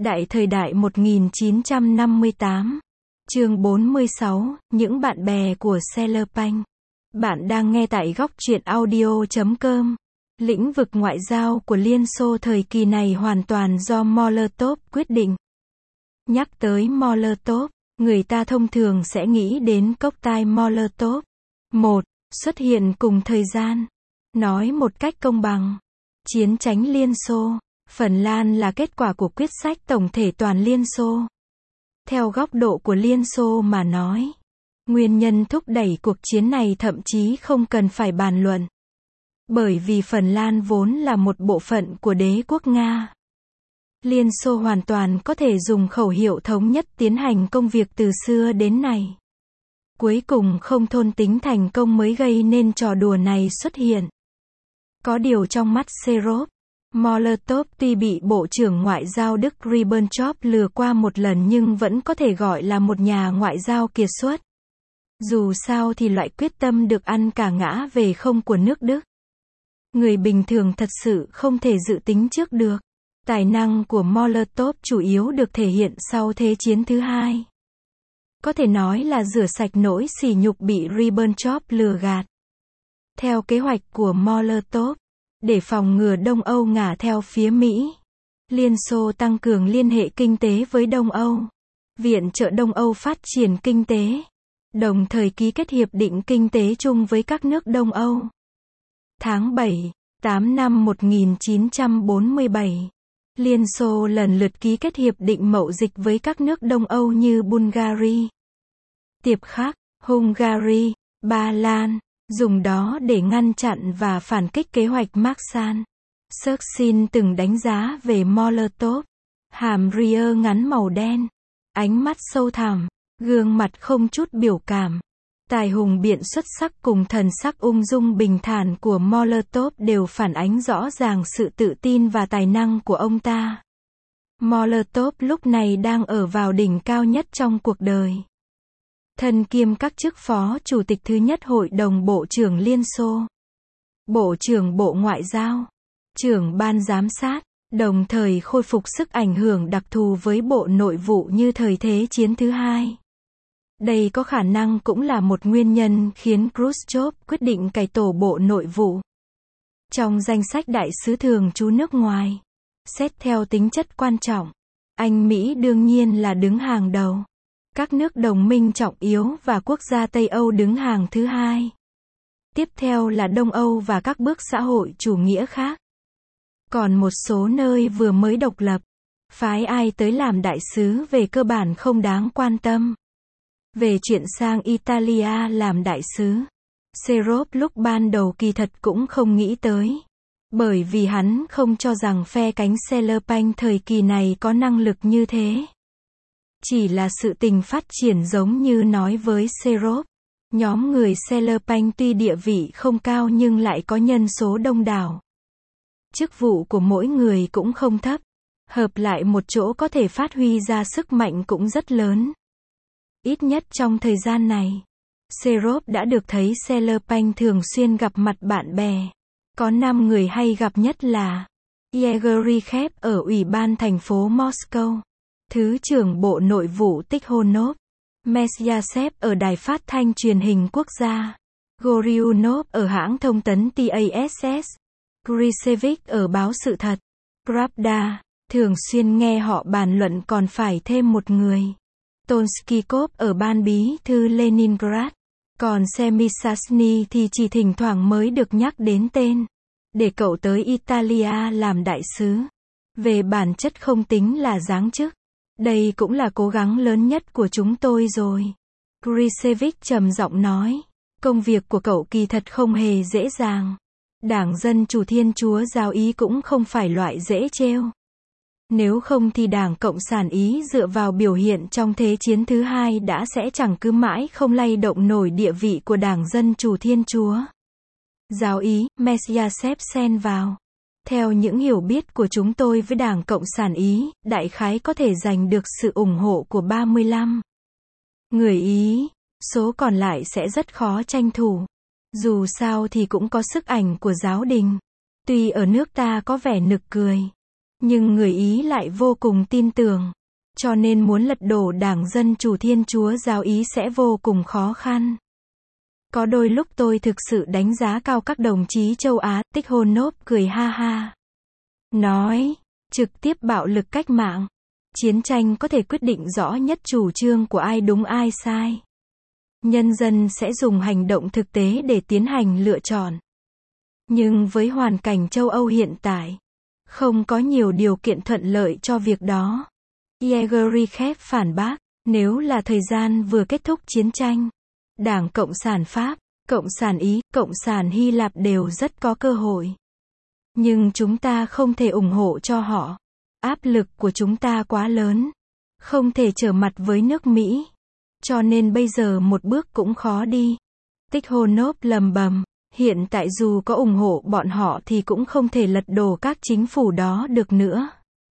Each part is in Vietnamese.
Đại thời đại 1958. Chương 46, những bạn bè của Cellerbank. Bạn đang nghe tại góc truyện audio.com. Lĩnh vực ngoại giao của Liên Xô thời kỳ này hoàn toàn do Molotov quyết định. Nhắc tới Molotov, người ta thông thường sẽ nghĩ đến cocktail Molotov. Một, xuất hiện cùng thời gian. Nói một cách công bằng. Chiến tranh Liên Xô. Phần Lan là kết quả của quyết sách tổng thể toàn Liên Xô. Theo góc độ của Liên Xô mà nói, nguyên nhân thúc đẩy cuộc chiến này thậm chí không cần phải bàn luận. Bởi vì Phần Lan vốn là một bộ phận của đế quốc Nga. Liên Xô hoàn toàn có thể dùng khẩu hiệu thống nhất tiến hành công việc từ xưa đến nay. Cuối cùng không thôn tính thành công mới gây nên trò đùa này xuất hiện. Có điều trong mắt Serov, Molotov tuy bị Bộ trưởng Ngoại giao Đức Ribbentrop lừa qua một lần nhưng vẫn có thể gọi là một nhà ngoại giao kiệt xuất. Dù sao thì loại quyết tâm được ăn cả ngã về không của nước Đức. Người bình thường thật sự không thể dự tính trước được. Tài năng của Molotov chủ yếu được thể hiện sau Thế chiến thứ hai. Có thể nói là rửa sạch nỗi sỉ nhục bị Ribbentrop lừa gạt. Theo kế hoạch của Molotov, để phòng ngừa Đông Âu ngả theo phía Mỹ, Liên Xô tăng cường liên hệ kinh tế với Đông Âu, viện trợ Đông Âu phát triển kinh tế, đồng thời ký kết hiệp định kinh tế chung với các nước Đông Âu. Tháng 7, 8 năm 1947, Liên Xô lần lượt ký kết hiệp định mậu dịch với các nước Đông Âu như Bulgaria, Tiệp Khắc, Hungary, Ba Lan, dùng đó để ngăn chặn và phản kích kế hoạch Marshall. Churchill từng đánh giá về Molotov, hàm ria ngắn màu đen, ánh mắt sâu thẳm, gương mặt không chút biểu cảm. Tài hùng biện xuất sắc cùng thần sắc ung dung bình thản của Molotov đều phản ánh rõ ràng sự tự tin và tài năng của ông ta. Molotov lúc này đang ở vào đỉnh cao nhất trong cuộc đời. Thân kiêm các chức phó chủ tịch thứ nhất Hội đồng Bộ trưởng Liên Xô, Bộ trưởng Bộ Ngoại giao, trưởng ban giám sát, đồng thời khôi phục sức ảnh hưởng đặc thù với Bộ Nội vụ như thời Thế chiến thứ hai. Đây có khả năng cũng là một nguyên nhân khiến Khrushchev quyết định cải tổ Bộ Nội vụ. Trong danh sách đại sứ thường trú nước ngoài, xét theo tính chất quan trọng, Anh Mỹ đương nhiên là đứng hàng đầu. Các nước đồng minh trọng yếu và quốc gia Tây Âu đứng hàng thứ hai. Tiếp theo là Đông Âu và các nước xã hội chủ nghĩa khác. Còn một số nơi vừa mới độc lập, phái ai tới làm đại sứ về cơ bản không đáng quan tâm. Về chuyện sang Italia làm đại sứ, Serov lúc ban đầu kỳ thật cũng không nghĩ tới. Bởi vì hắn không cho rằng phe cánh Cellerbank thời kỳ này có năng lực như thế. Chỉ là sự tình phát triển giống như nói với Serov. Nhóm người Cellerbank tuy địa vị không cao nhưng lại có nhân số đông đảo. Chức vụ của mỗi người cũng không thấp. Hợp lại một chỗ có thể phát huy ra sức mạnh cũng rất lớn. Ít nhất trong thời gian này, Serov đã được thấy Cellerbank thường xuyên gặp mặt bạn bè. Có 5 người hay gặp nhất là Yegorikhev ở Ủy ban thành phố Moscow, Thứ trưởng Bộ Nội vụ Tikhonov, Mesyachev ở Đài Phát thanh Truyền hình Quốc gia, Goryunov ở hãng thông tấn TASS, Grisevich ở báo Sự thật, Pravda. Thường xuyên nghe họ bàn luận còn phải thêm một người, Tolskikov ở ban bí thư Leningrad. Còn Semishasny thì chỉ thỉnh thoảng mới được nhắc đến tên. Để cậu tới Italia làm đại sứ. Về bản chất không tính là giáng chức. Đây cũng là cố gắng lớn nhất của chúng tôi rồi. Grisevich trầm giọng nói. Công việc của cậu kỳ thật không hề dễ dàng. Đảng Dân Chủ Thiên Chúa Giáo Ý cũng không phải loại dễ trêu. Nếu không thì Đảng Cộng sản Ý dựa vào biểu hiện trong Thế chiến thứ hai đã sẽ chẳng cứ mãi không lay động nổi địa vị của Đảng Dân Chủ Thiên Chúa Giáo Ý. Mesyachev xen vào. Theo những hiểu biết của chúng tôi với Đảng Cộng sản Ý, đại khái có thể giành được sự ủng hộ của 35 người Ý, số còn lại sẽ rất khó tranh thủ. Dù sao thì cũng có sức ảnh của giáo đình. Tuy ở nước ta có vẻ nực cười. Nhưng người Ý lại vô cùng tin tưởng. Cho nên muốn lật đổ Đảng Dân Chủ Thiên Chúa giáo Ý sẽ vô cùng khó khăn. Có đôi lúc tôi thực sự đánh giá cao các đồng chí châu Á, Tikhonov cười ha ha. Nói, trực tiếp bạo lực cách mạng. Chiến tranh có thể quyết định rõ nhất chủ trương của ai đúng ai sai. Nhân dân sẽ dùng hành động thực tế để tiến hành lựa chọn. Nhưng với hoàn cảnh châu Âu hiện tại, không có nhiều điều kiện thuận lợi cho việc đó. Yegerikhev phản bác, nếu là thời gian vừa kết thúc chiến tranh, Đảng Cộng sản Pháp, Cộng sản Ý, Cộng sản Hy Lạp đều rất có cơ hội. Nhưng chúng ta không thể ủng hộ cho họ. Áp lực của chúng ta quá lớn. Không thể trở mặt với nước Mỹ. Cho nên bây giờ một bước cũng khó đi. Tikhonov lầm bầm. Hiện tại dù có ủng hộ bọn họ thì cũng không thể lật đổ các chính phủ đó được nữa.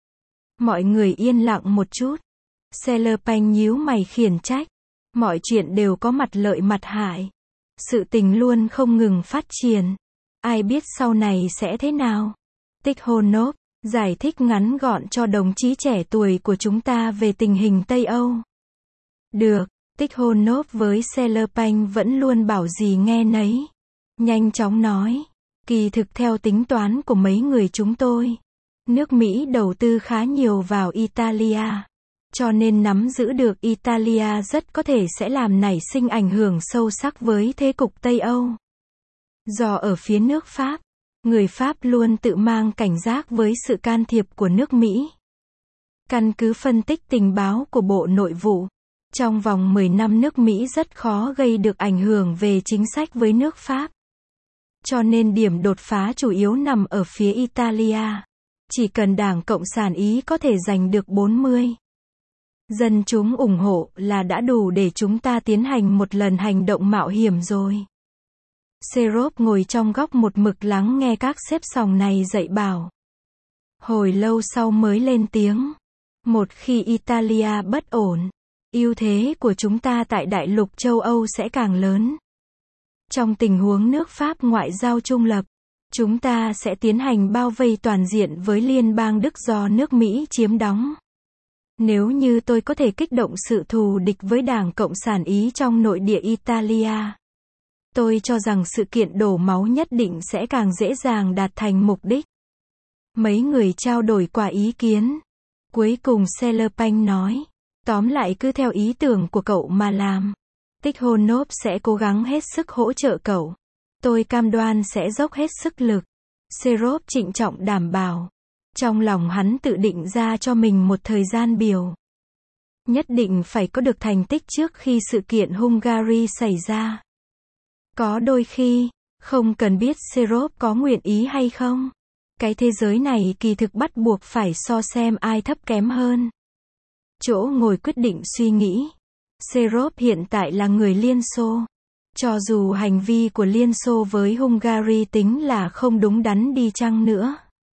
Mọi người yên lặng một chút. Selerpank nhíu mày khiển trách. Mọi chuyện đều có mặt lợi mặt hại. Sự tình luôn không ngừng phát triển. Ai biết sau này sẽ thế nào? Tikhonov giải thích ngắn gọn cho đồng chí trẻ tuổi của chúng ta về tình hình Tây Âu. Được, Tikhonov với Selerpank vẫn luôn bảo gì nghe nấy. Nhanh chóng nói, kỳ thực theo tính toán của mấy người chúng tôi, nước Mỹ đầu tư khá nhiều vào Italia. Cho nên nắm giữ được Italia rất có thể sẽ làm nảy sinh ảnh hưởng sâu sắc với thế cục Tây Âu. Do ở phía nước Pháp, người Pháp luôn tự mang cảnh giác với sự can thiệp của nước Mỹ. Căn cứ phân tích tình báo của Bộ Nội vụ, trong vòng 10 năm nước Mỹ rất khó gây được ảnh hưởng về chính sách với nước Pháp. Cho nên điểm đột phá chủ yếu nằm ở phía Italia. Chỉ cần Đảng Cộng sản Ý có thể giành được 40 dân chúng ủng hộ là đã đủ để chúng ta tiến hành một lần hành động mạo hiểm rồi. Serov ngồi trong góc một mực lắng nghe các xếp sòng này dạy bảo. Hồi lâu sau mới lên tiếng. Một khi Italia bất ổn, ưu thế của chúng ta tại đại lục châu Âu sẽ càng lớn. Trong tình huống nước Pháp ngoại giao trung lập, chúng ta sẽ tiến hành bao vây toàn diện với liên bang Đức do nước Mỹ chiếm đóng. Nếu như tôi có thể kích động sự thù địch với Đảng Cộng sản Ý trong nội địa Italia, tôi cho rằng sự kiện đổ máu nhất định sẽ càng dễ dàng đạt thành mục đích. Mấy người trao đổi qua ý kiến. Cuối cùng Selerpank nói, tóm lại cứ theo ý tưởng của cậu mà làm. Tikhonov sẽ cố gắng hết sức hỗ trợ cậu. Tôi cam đoan sẽ dốc hết sức lực. Serov trịnh trọng đảm bảo. Trong lòng hắn tự định ra cho mình một thời gian biểu. Nhất định phải có được thành tích trước khi sự kiện Hungary xảy ra. Có đôi khi, không cần biết Serov có nguyện ý hay không. Cái thế giới này kỳ thực bắt buộc phải so xem ai thấp kém hơn. Chỗ ngồi quyết định suy nghĩ. Serov hiện tại là người Liên Xô. Cho dù hành vi của Liên Xô với Hungary tính là không đúng đắn đi chăng nữa,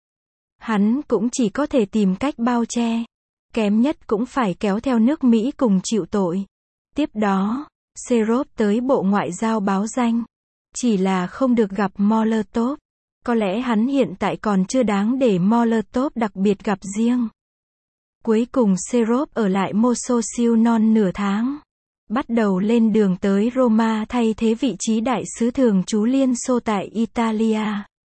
hắn cũng chỉ có thể tìm cách bao che. Kém nhất cũng phải kéo theo nước Mỹ cùng chịu tội. Tiếp đó, Serov tới Bộ Ngoại giao báo danh. Chỉ là không được gặp Molotov. Có lẽ hắn hiện tại còn chưa đáng để Molotov đặc biệt gặp riêng. Cuối cùng Serov ở lại Mososil non nửa tháng. Bắt đầu lên đường tới Roma thay thế vị trí đại sứ thường trú Liên Xô tại Italia.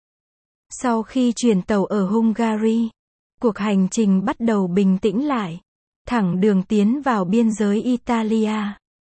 Sau khi chuyển tàu ở Hungary, cuộc hành trình bắt đầu bình tĩnh lại. Thẳng đường tiến vào biên giới Italia.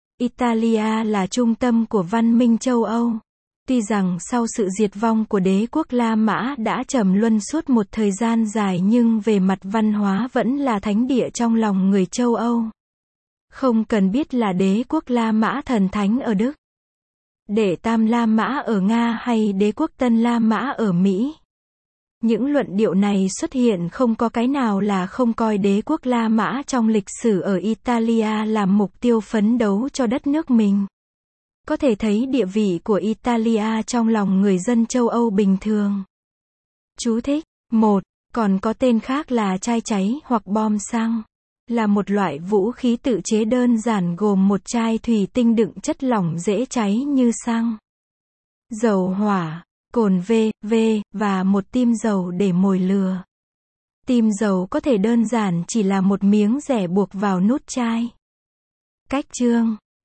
Italia là trung tâm của văn minh châu Âu. Tuy rằng sau sự diệt vong của đế quốc La Mã đã trầm luân suốt một thời gian dài nhưng về mặt văn hóa vẫn là thánh địa trong lòng người châu Âu. Không cần biết là đế quốc La Mã thần thánh ở Đức, Đệ Tam La Mã ở Nga hay đế quốc Tân La Mã ở Mỹ. Những luận điệu này xuất hiện không có cái nào là không coi đế quốc La Mã trong lịch sử ở Italia làm mục tiêu phấn đấu cho đất nước mình. Có thể thấy địa vị của Italia trong lòng người dân châu Âu bình thường. Chú thích. 1. Còn có tên khác là chai cháy hoặc bom xăng. Là một loại vũ khí tự chế đơn giản gồm một chai thủy tinh đựng chất lỏng dễ cháy như xăng, dầu hỏa, cồn V, và một tim dầu để mồi lửa. Tim dầu có thể đơn giản chỉ là một miếng rẻ buộc vào nút chai. Cách chương